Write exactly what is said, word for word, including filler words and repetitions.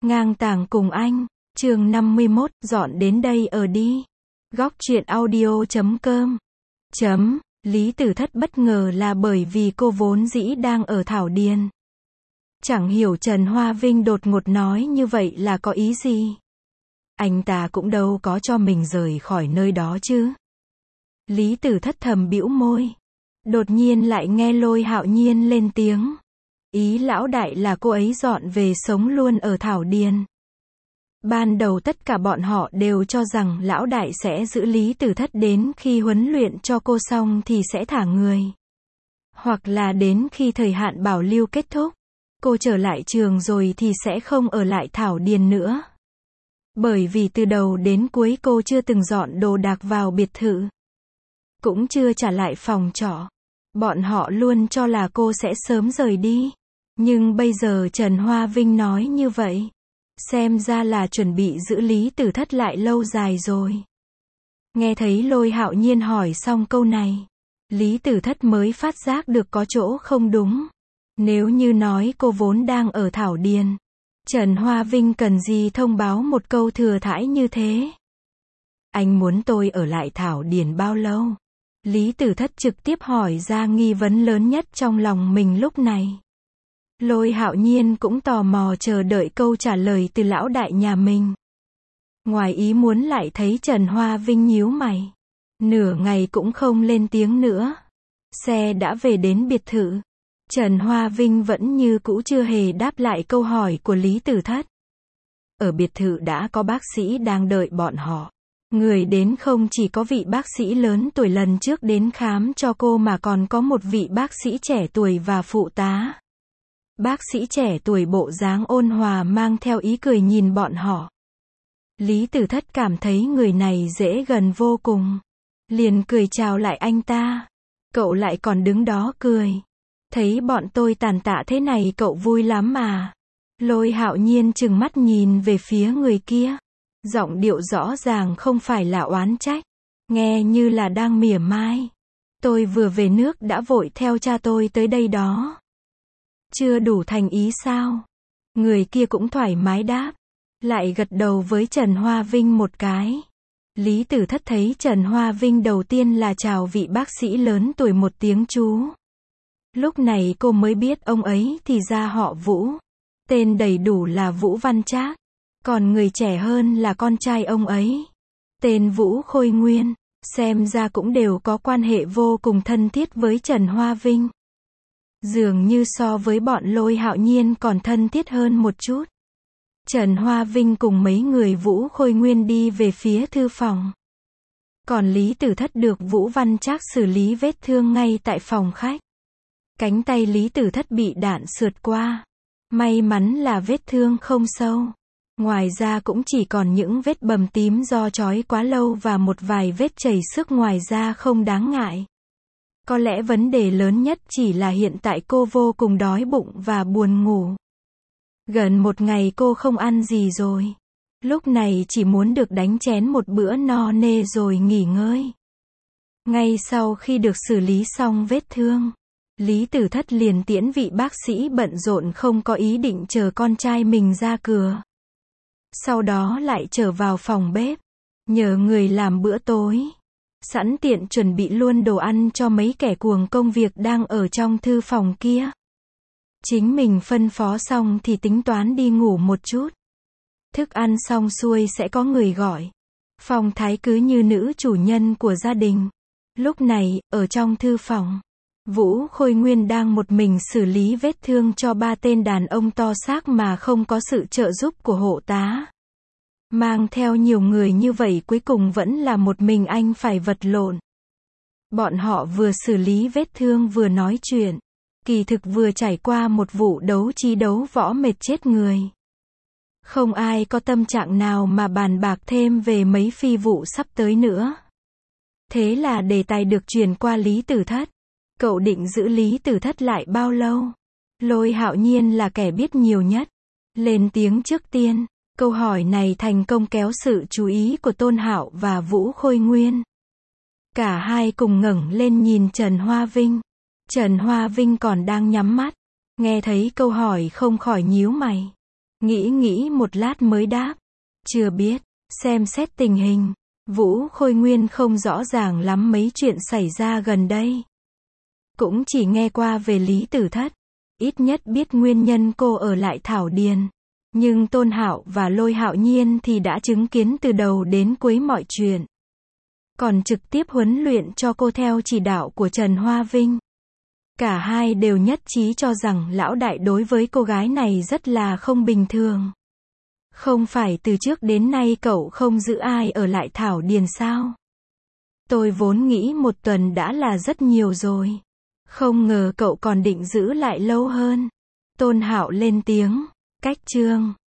Ngang tàng cùng anh, chương năm mươi mốt, dọn đến đây ở đi. Góc truyện audio chấm com. Chấm, Lý Tử Thất bất ngờ là bởi vì cô vốn dĩ đang ở Thảo Điền. Chẳng hiểu Trần Hoa Vinh đột ngột nói như vậy là có ý gì. Anh ta cũng đâu có cho mình rời khỏi nơi đó chứ. Lý Tử Thất thầm bĩu môi. Đột nhiên lại nghe Lôi Hạo Nhiên lên tiếng. Ý lão đại là cô ấy dọn về sống luôn ở Thảo Điền. Ban đầu tất cả bọn họ đều cho rằng lão đại sẽ giữ Lý Tử Thất đến khi huấn luyện cho cô xong thì sẽ thả người. Hoặc là đến khi thời hạn bảo lưu kết thúc, cô trở lại trường rồi thì sẽ không ở lại Thảo Điền nữa. Bởi vì từ đầu đến cuối cô chưa từng dọn đồ đạc vào biệt thự. Cũng chưa trả lại phòng trọ. Bọn họ luôn cho là cô sẽ sớm rời đi. Nhưng bây giờ Trần Hoa Vinh nói như vậy. Xem ra là chuẩn bị giữ Lý Tử Thất lại lâu dài rồi. Nghe thấy Lôi Hạo Nhiên hỏi xong câu này. Lý Tử Thất mới phát giác được có chỗ không đúng. Nếu như nói cô vốn đang ở Thảo Điền, Trần Hoa Vinh cần gì thông báo một câu thừa thãi như thế? Anh muốn tôi ở lại Thảo Điền bao lâu? Lý Tử Thất trực tiếp hỏi ra nghi vấn lớn nhất trong lòng mình lúc này. Lôi Hạo Nhiên cũng tò mò chờ đợi câu trả lời từ lão đại nhà mình. Ngoài ý muốn lại thấy Trần Hoa Vinh nhíu mày. Nửa ngày cũng không lên tiếng nữa. Xe đã về đến biệt thự. Trần Hoa Vinh vẫn như cũ chưa hề đáp lại câu hỏi của Lý Tử Thất. Ở biệt thự đã có bác sĩ đang đợi bọn họ. Người đến không chỉ có vị bác sĩ lớn tuổi lần trước đến khám cho cô mà còn có một vị bác sĩ trẻ tuổi và phụ tá. Bác sĩ trẻ tuổi bộ dáng ôn hòa mang theo ý cười nhìn bọn họ. Lý Tử Thất cảm thấy người này dễ gần vô cùng. Liền cười chào lại anh ta. Cậu lại còn đứng đó cười. Thấy bọn tôi tàn tạ thế này cậu vui lắm mà. Lôi Hạo Nhiên trừng mắt nhìn về phía người kia. Giọng điệu rõ ràng không phải là oán trách. Nghe như là đang mỉa mai. Tôi vừa về nước đã vội theo cha tôi tới đây đó. Chưa đủ thành ý sao? Người kia cũng thoải mái đáp. Lại gật đầu với Trần Hoa Vinh một cái. Lý Tử Thất thấy Trần Hoa Vinh đầu tiên là chào vị bác sĩ lớn tuổi một tiếng chú. Lúc này cô mới biết ông ấy thì ra họ Vũ. Tên đầy đủ là Vũ Văn Trác. Còn người trẻ hơn là con trai ông ấy. Tên Vũ Khôi Nguyên. Xem ra cũng đều có quan hệ vô cùng thân thiết với Trần Hoa Vinh. Dường như so với bọn Lôi Hạo Nhiên còn thân thiết hơn một chút. Trần Hoa Vinh cùng mấy người Vũ Khôi Nguyên đi về phía thư phòng. Còn Lý Tử Thất được Vũ Văn Trác xử lý vết thương ngay tại phòng khách. Cánh tay Lý Tử Thất bị đạn sượt qua. May mắn là vết thương không sâu. Ngoài ra cũng chỉ còn những vết bầm tím do trói quá lâu và một vài vết chảy xước ngoài ra không đáng ngại. Có lẽ vấn đề lớn nhất chỉ là hiện tại cô vô cùng đói bụng và buồn ngủ. Gần một ngày cô không ăn gì rồi. Lúc này chỉ muốn được đánh chén một bữa no nê rồi nghỉ ngơi. Ngay sau khi được xử lý xong vết thương, Lý Tử Thất liền tiễn vị bác sĩ bận rộn không có ý định chờ con trai mình ra cửa. Sau đó lại trở vào phòng bếp, nhờ người làm bữa tối. Sẵn tiện chuẩn bị luôn đồ ăn cho mấy kẻ cuồng công việc đang ở trong thư phòng kia. Chính mình phân phó xong thì tính toán đi ngủ một chút. Thức ăn xong xuôi sẽ có người gọi. Phong thái cứ như nữ chủ nhân của gia đình. Lúc này, ở trong thư phòng, Vũ Khôi Nguyên đang một mình xử lý vết thương cho ba tên đàn ông to xác mà không có sự trợ giúp của hộ tá. Mang theo nhiều người như vậy cuối cùng vẫn là một mình anh phải vật lộn. Bọn họ vừa xử lý vết thương vừa nói chuyện. Kỳ thực vừa trải qua một vụ đấu trí đấu võ mệt chết người. Không ai có tâm trạng nào mà bàn bạc thêm về mấy phi vụ sắp tới nữa. Thế là đề tài được truyền qua Lý Tử Thất. Cậu định giữ Lý Tử Thất lại bao lâu? Lôi Hạo Nhiên là kẻ biết nhiều nhất. Lên tiếng trước tiên. Câu hỏi này thành công kéo sự chú ý của Tôn Hạo và Vũ Khôi Nguyên. Cả hai cùng ngẩng lên nhìn Trần Hoa Vinh. Trần Hoa Vinh còn đang nhắm mắt. Nghe thấy câu hỏi không khỏi nhíu mày. Nghĩ nghĩ một lát mới đáp. Chưa biết, xem xét tình hình. Vũ Khôi Nguyên không rõ ràng lắm mấy chuyện xảy ra gần đây. Cũng chỉ nghe qua về Lý Tử Thất. Ít nhất biết nguyên nhân cô ở lại Thảo Điền. Nhưng Tôn Hạo và Lôi Hạo Nhiên thì đã chứng kiến từ đầu đến cuối mọi chuyện. Còn trực tiếp huấn luyện cho cô theo chỉ đạo của Trần Hoa Vinh. Cả hai đều nhất trí cho rằng lão đại đối với cô gái này rất là không bình thường. Không phải từ trước đến nay cậu không giữ ai ở lại Thảo Điền sao? Tôi vốn nghĩ một tuần đã là rất nhiều rồi. Không ngờ cậu còn định giữ lại lâu hơn. Tôn Hạo lên tiếng. Cách chương